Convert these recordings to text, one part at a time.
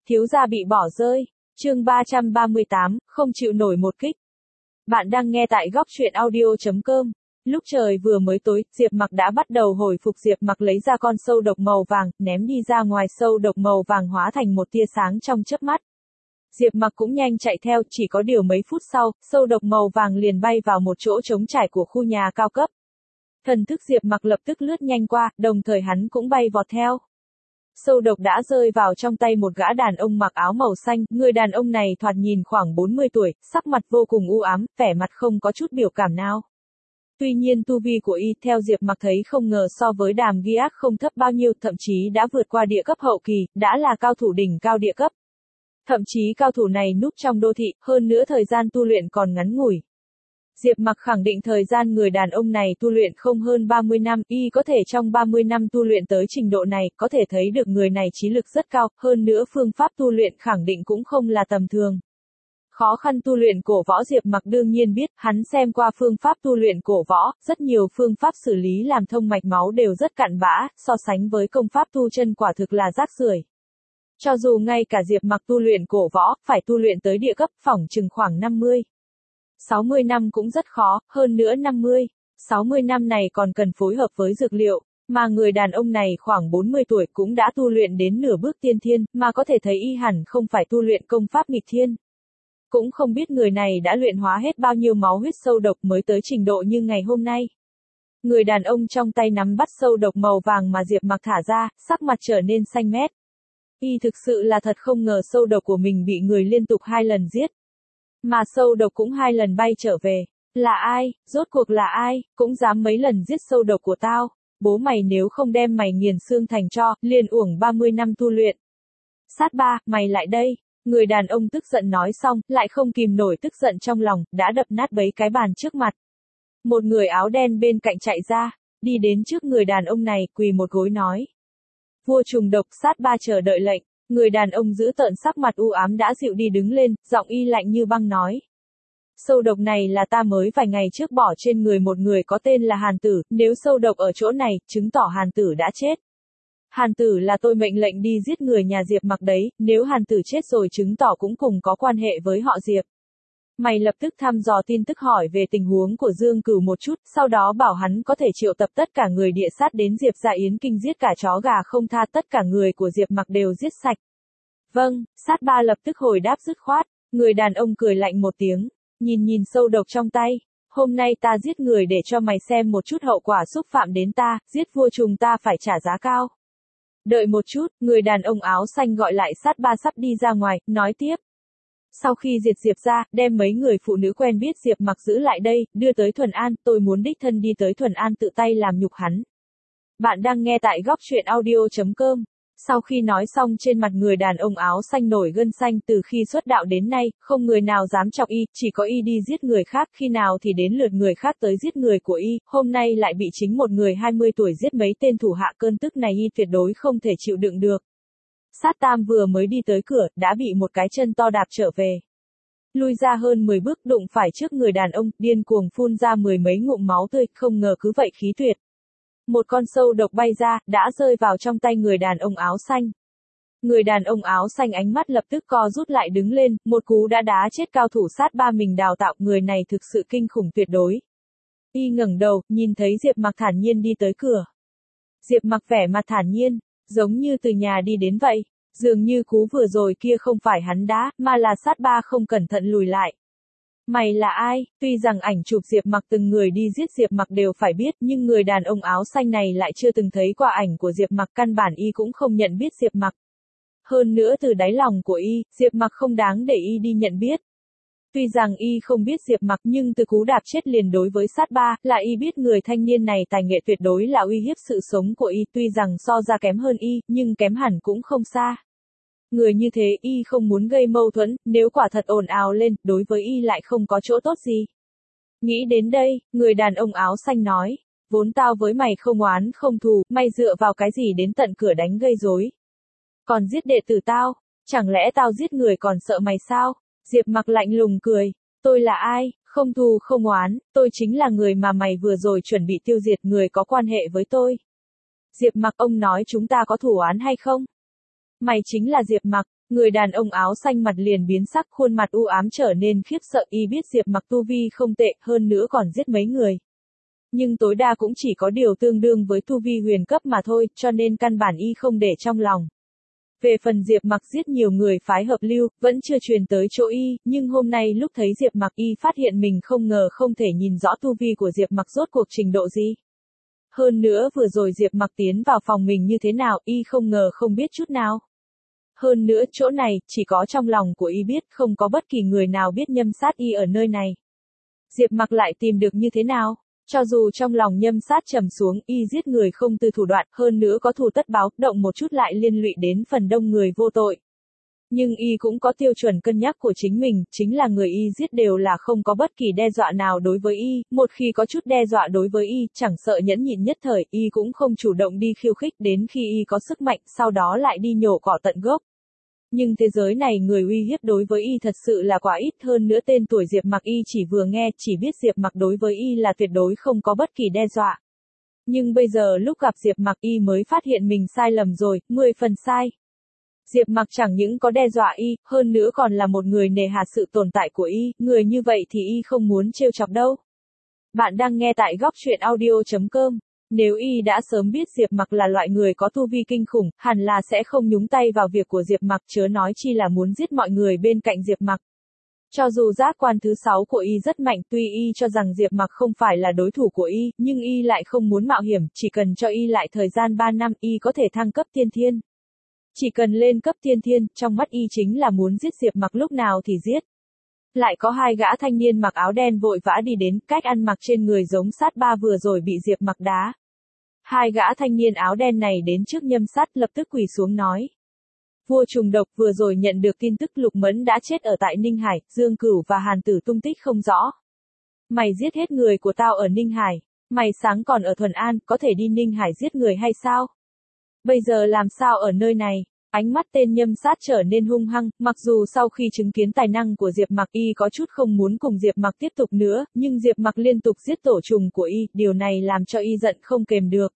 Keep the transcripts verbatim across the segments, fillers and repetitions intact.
Thiếu gia bị bỏ rơi. Chương ba trăm ba mươi tám, không chịu nổi một kích. Bạn đang nghe tại góc truyện audio chấm com. Lúc trời vừa mới tối, Diệp Mặc đã bắt đầu hồi phục. Diệp Mặc lấy ra con sâu độc màu vàng, ném đi ra ngoài. Sâu độc màu vàng hóa thành một tia sáng trong chớp mắt. Diệp Mặc cũng nhanh chạy theo, chỉ có điều mấy phút sau, sâu độc màu vàng liền bay vào một chỗ trống trải của khu nhà cao cấp. Thần thức Diệp Mặc lập tức lướt nhanh qua, đồng thời hắn cũng bay vọt theo. Sâu độc đã rơi vào trong tay một gã đàn ông mặc áo màu xanh, người đàn ông này thoạt nhìn khoảng bốn mươi tuổi, sắc mặt vô cùng u ám, vẻ mặt không có chút biểu cảm nào. Tuy nhiên tu vi của y theo Diệp Mặc thấy không ngờ so với Đàm Ghi Ác không thấp bao nhiêu, thậm chí đã vượt qua địa cấp hậu kỳ, đã là cao thủ đỉnh cao địa cấp. Thậm chí cao thủ này núp trong đô thị, hơn nữa thời gian tu luyện còn ngắn ngủi. Diệp Mặc khẳng định thời gian người đàn ông này tu luyện không hơn ba mươi năm, y có thể trong ba mươi năm tu luyện tới trình độ này, có thể thấy được người này trí lực rất cao, hơn nữa phương pháp tu luyện khẳng định cũng không là tầm thường. Khó khăn tu luyện cổ võ Diệp Mặc đương nhiên biết, hắn xem qua phương pháp tu luyện cổ võ, rất nhiều phương pháp xử lý làm thông mạch máu đều rất cặn bã, so sánh với công pháp tu chân quả thực là rác rưởi. Cho dù ngay cả Diệp Mặc tu luyện cổ võ, phải tu luyện tới địa cấp, phỏng chừng khoảng năm mươi. sáu mươi năm cũng rất khó, hơn nữa năm mươi, sáu mươi năm này còn cần phối hợp với dược liệu, mà người đàn ông này khoảng bốn mươi tuổi cũng đã tu luyện đến nửa bước tiên thiên, mà có thể thấy y hẳn không phải tu luyện công pháp nghịch thiên. Cũng không biết người này đã luyện hóa hết bao nhiêu máu huyết sâu độc mới tới trình độ như ngày hôm nay. Người đàn ông trong tay nắm bắt sâu độc màu vàng mà Diệp Mặc thả ra, sắc mặt trở nên xanh mét. Y thực sự là thật không ngờ sâu độc của mình bị người liên tục hai lần giết. Mà sâu độc cũng hai lần bay trở về. Là ai, rốt cuộc là ai, cũng dám mấy lần giết sâu độc của tao. Bố mày nếu không đem mày nghiền xương thành tro, liền uổng ba mươi năm tu luyện. Sát ba, mày lại đây. Người đàn ông tức giận nói xong, lại không kìm nổi tức giận trong lòng, đã đập nát bấy cái bàn trước mặt. Một người áo đen bên cạnh chạy ra, đi đến trước người đàn ông này, quỳ một gối nói. Vua trùng độc Sát ba chờ đợi lệnh. Người đàn ông giữ tợn sắc mặt u ám đã dịu đi đứng lên, giọng y lạnh như băng nói. Sâu độc này là ta mới vài ngày trước bỏ trên người một người có tên là Hàn Tử, nếu sâu độc ở chỗ này, chứng tỏ Hàn Tử đã chết. Hàn Tử là tôi mệnh lệnh đi giết người nhà Diệp Mặc đấy, nếu Hàn Tử chết rồi chứng tỏ cũng cùng có quan hệ với họ Diệp. Mày lập tức thăm dò tin tức hỏi về tình huống của Dương Cửu một chút, sau đó bảo hắn có thể triệu tập tất cả người địa sát đến Diệp Gia Yến Kinh giết cả chó gà không tha, tất cả người của Diệp Mặc đều giết sạch. Vâng, Sát ba lập tức hồi đáp dứt khoát, người đàn ông cười lạnh một tiếng, nhìn nhìn sâu độc trong tay, hôm nay ta giết người để cho mày xem một chút hậu quả xúc phạm đến ta, giết vua trùng ta phải trả giá cao. Đợi một chút, người đàn ông áo xanh gọi lại Sát ba sắp đi ra ngoài, nói tiếp. Sau khi diệt Diệp ra, đem mấy người phụ nữ quen biết Diệp Mặc giữ lại đây, đưa tới Thuần An, tôi muốn đích thân đi tới Thuần An tự tay làm nhục hắn. Bạn đang nghe tại góc truyện audio chấm com. Sau khi nói xong trên mặt người đàn ông áo xanh nổi gân xanh, từ khi xuất đạo đến nay, không người nào dám chọc y, chỉ có y đi giết người khác, khi nào thì đến lượt người khác tới giết người của y, hôm nay lại bị chính một người hai mươi tuổi giết mấy tên thủ hạ, cơn tức này y tuyệt đối không thể chịu đựng được. Sát Tam vừa mới đi tới cửa, đã bị một cái chân to đạp trở về. Lui ra hơn mười bước đụng phải trước người đàn ông, điên cuồng phun ra mười mấy ngụm máu tươi, không ngờ cứ vậy khí tuyệt. Một con sâu độc bay ra, đã rơi vào trong tay người đàn ông áo xanh. Người đàn ông áo xanh ánh mắt lập tức co rút lại đứng lên, một cú đã đá chết cao thủ Sát ba mình đào tạo, người này thực sự kinh khủng tuyệt đối. Y ngẩng đầu, nhìn thấy Diệp Mặc thản nhiên đi tới cửa. Diệp Mặc vẻ mặt thản nhiên, giống như từ nhà đi đến vậy, dường như cú vừa rồi kia không phải hắn đá, mà là Sát ba không cẩn thận lùi lại. Mày là ai? Tuy rằng ảnh chụp Diệp Mặc từng người đi giết Diệp Mặc đều phải biết, nhưng người đàn ông áo xanh này lại chưa từng thấy qua ảnh của Diệp Mặc, căn bản y cũng không nhận biết Diệp Mặc. Hơn nữa từ đáy lòng của y, Diệp Mặc không đáng để y đi nhận biết. Tuy rằng y không biết Diệp Mặc, nhưng từ cú đạp chết liền đối với Sát ba, là y biết người thanh niên này tài nghệ tuyệt đối là uy hiếp sự sống của y, tuy rằng so ra kém hơn y, nhưng kém hẳn cũng không xa. Người như thế y không muốn gây mâu thuẫn, nếu quả thật ồn ào lên, đối với y lại không có chỗ tốt gì. Nghĩ đến đây, người đàn ông áo xanh nói, vốn tao với mày không oán không thù, mày dựa vào cái gì đến tận cửa đánh gây rối? Còn giết đệ tử tao, chẳng lẽ tao giết người còn sợ mày sao? Diệp Mặc lạnh lùng cười, tôi là ai, không thù không oán, tôi chính là người mà mày vừa rồi chuẩn bị tiêu diệt, người có quan hệ với tôi. Diệp Mặc, ông nói chúng ta có thù oán hay không? Mày chính là Diệp Mặc. Người đàn ông áo xanh mặt liền biến sắc, khuôn mặt u ám trở nên khiếp sợ. Y biết Diệp Mặc tu vi không tệ, hơn nữa còn giết mấy người. Nhưng tối đa cũng chỉ có điều tương đương với tu vi huyền cấp mà thôi, cho nên căn bản y không để trong lòng. Về phần Diệp Mặc giết nhiều người phái hợp lưu, vẫn chưa truyền tới chỗ y, nhưng hôm nay lúc thấy Diệp Mặc y phát hiện mình không ngờ không thể nhìn rõ tu vi của Diệp Mặc rốt cuộc trình độ gì. Hơn nữa vừa rồi Diệp Mặc tiến vào phòng mình như thế nào, y không ngờ không biết chút nào. Hơn nữa chỗ này, chỉ có trong lòng của y biết, không có bất kỳ người nào biết nhâm sát y ở nơi này. Diệp Mặc lại tìm được như thế nào? Cho dù trong lòng nhâm sát trầm xuống, y giết người không từ thủ đoạn, hơn nữa có thù tất báo, động một chút lại liên lụy đến phần đông người vô tội. Nhưng y cũng có tiêu chuẩn cân nhắc của chính mình, chính là người y giết đều là không có bất kỳ đe dọa nào đối với y, một khi có chút đe dọa đối với y, chẳng sợ nhẫn nhịn nhất thời, y cũng không chủ động đi khiêu khích đến khi y có sức mạnh, sau đó lại đi nhổ cỏ tận gốc. Nhưng thế giới này người uy hiếp đối với y thật sự là quá ít, hơn nữa tên tuổi Diệp Mặc y chỉ vừa nghe, chỉ biết Diệp Mặc đối với y là tuyệt đối không có bất kỳ đe dọa. Nhưng bây giờ lúc gặp Diệp Mặc y mới phát hiện mình sai lầm rồi, mười phần sai. Diệp Mặc chẳng những có đe dọa y, hơn nữa còn là một người nề hà sự tồn tại của y, người như vậy thì y không muốn trêu chọc đâu. Bạn đang nghe tại góc truyện audio chấm com. Nếu y đã sớm biết Diệp Mặc là loại người có tu vi kinh khủng, hẳn là sẽ không nhúng tay vào việc của Diệp Mặc, chớ nói chi là muốn giết mọi người bên cạnh Diệp Mặc. Cho dù giác quan thứ sáu của y rất mạnh, tuy y cho rằng Diệp Mặc không phải là đối thủ của y, nhưng y lại không muốn mạo hiểm, chỉ cần cho y lại thời gian ba năm, y có thể thăng cấp tiên thiên. Chỉ cần lên cấp tiên thiên, trong mắt y chính là muốn giết Diệp Mặc lúc nào thì giết. Lại có hai gã thanh niên mặc áo đen vội vã đi đến, cách ăn mặc trên người giống sát ba vừa rồi bị Diệp Mặc đá. Hai gã thanh niên áo đen này đến trước nhâm sát, lập tức quỳ xuống nói. Vua trùng độc, vừa rồi nhận được tin tức Lục Mẫn đã chết ở tại Ninh Hải, Dương Cửu và Hàn Tử tung tích không rõ. Mày giết hết người của tao ở Ninh Hải, mày sáng còn ở Thuần An, có thể đi Ninh Hải giết người hay sao? Bây giờ làm sao ở nơi này? Ánh mắt tên nhâm sát trở nên hung hăng, mặc dù sau khi chứng kiến tài năng của Diệp Mặc y có chút không muốn cùng Diệp Mặc tiếp tục nữa, nhưng Diệp Mặc liên tục giết tổ trùng của y, điều này làm cho y giận không kềm được.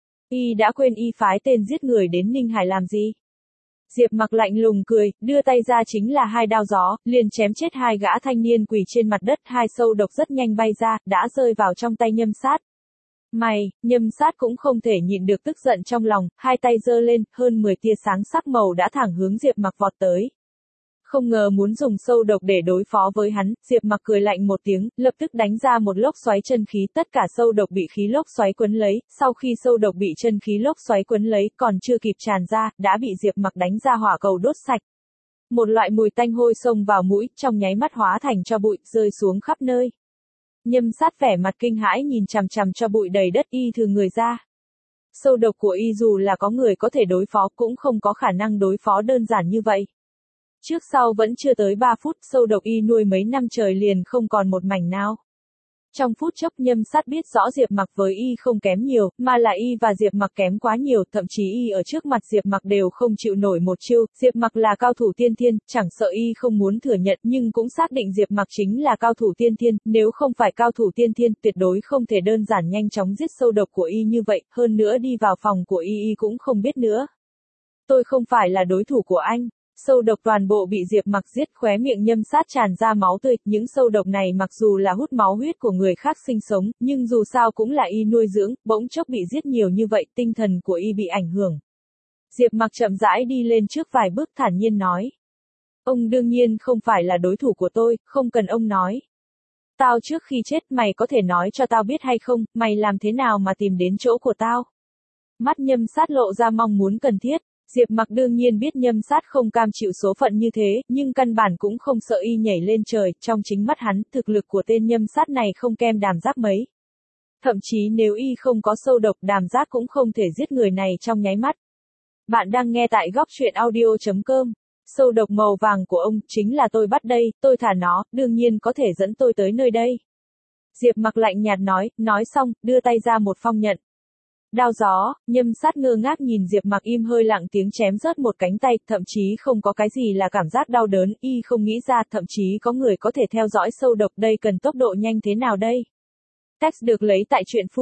Y đã quên y phái tên giết người đến Ninh Hải làm gì? Diệp Mặc lạnh lùng cười, đưa tay ra chính là hai đao gió, liền chém chết hai gã thanh niên quỳ trên mặt đất, hai sâu độc rất nhanh bay ra, đã rơi vào trong tay nhâm sát. Mày, nhâm sát cũng không thể nhịn được tức giận trong lòng, hai tay giơ lên, hơn mười tia sáng sắc màu đã thẳng hướng Diệp Mặc vọt tới. Không ngờ muốn dùng sâu độc để đối phó với hắn, Diệp Mặc cười lạnh một tiếng, lập tức đánh ra một lốc xoáy chân khí, tất cả sâu độc bị khí lốc xoáy quấn lấy, sau khi sâu độc bị chân khí lốc xoáy quấn lấy, còn chưa kịp tràn ra, đã bị Diệp Mặc đánh ra hỏa cầu đốt sạch. Một loại mùi tanh hôi xông vào mũi, trong nháy mắt hóa thành tro bụi, rơi xuống khắp nơi. Nhâm sát vẻ mặt kinh hãi nhìn chằm chằm cho bụi đầy đất, y thừ người ra. Sâu độc của y dù là có người có thể đối phó cũng không có khả năng đối phó đơn giản như vậy. Trước sau vẫn chưa tới ba phút, sâu độc y nuôi mấy năm trời liền không còn một mảnh nào. Trong phút chốc nhâm sát biết rõ Diệp Mặc với y không kém nhiều, mà là y và Diệp Mặc kém quá nhiều, thậm chí y ở trước mặt Diệp Mặc đều không chịu nổi một chiêu, Diệp Mặc là cao thủ tiên thiên, chẳng sợ y không muốn thừa nhận nhưng cũng xác định Diệp Mặc chính là cao thủ tiên thiên, nếu không phải cao thủ tiên thiên, tuyệt đối không thể đơn giản nhanh chóng giết sâu độc của y như vậy, hơn nữa đi vào phòng của y y cũng không biết nữa. Tôi không phải là đối thủ của anh. Sâu độc toàn bộ bị Diệp Mặc giết, khóe miệng nhâm sát tràn ra máu tươi, những sâu độc này mặc dù là hút máu huyết của người khác sinh sống, nhưng dù sao cũng là y nuôi dưỡng, bỗng chốc bị giết nhiều như vậy, tinh thần của y bị ảnh hưởng. Diệp Mặc chậm rãi đi lên trước vài bước thản nhiên nói. Ông đương nhiên không phải là đối thủ của tôi, không cần ông nói. Tao trước khi chết mày có thể nói cho tao biết hay không, mày làm thế nào mà tìm đến chỗ của tao? Mắt nhâm sát lộ ra mong muốn cần thiết. Diệp Mặc đương nhiên biết nhâm sát không cam chịu số phận như thế, nhưng căn bản cũng không sợ y nhảy lên trời, trong chính mắt hắn, thực lực của tên nhâm sát này không kém Đàm Giác mấy. Thậm chí nếu y không có sâu độc, Đàm Giác cũng không thể giết người này trong nháy mắt. Bạn đang nghe tại góc truyện audio chấm com. Sâu độc màu vàng của ông, chính là tôi bắt đây, tôi thả nó, đương nhiên có thể dẫn tôi tới nơi đây. Diệp Mặc lạnh nhạt nói, nói xong, đưa tay ra một phong nhận. Đao gió, nhâm sát ngơ ngác nhìn Diệp Mặc im hơi lặng tiếng chém rớt một cánh tay, thậm chí không có cái gì là cảm giác đau đớn, y không nghĩ ra thậm chí có người có thể theo dõi sâu độc, đây cần tốc độ nhanh thế nào đây. Text được lấy tại truyện full.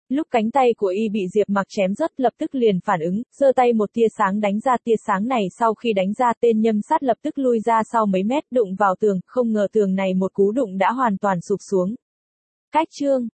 Lúc cánh tay của y bị Diệp Mặc chém rớt lập tức liền phản ứng, giơ tay một tia sáng đánh ra, tia sáng này sau khi đánh ra tên nhâm sát lập tức lui ra sau mấy mét đụng vào tường, không ngờ tường này một cú đụng đã hoàn toàn sụp xuống. Cách chương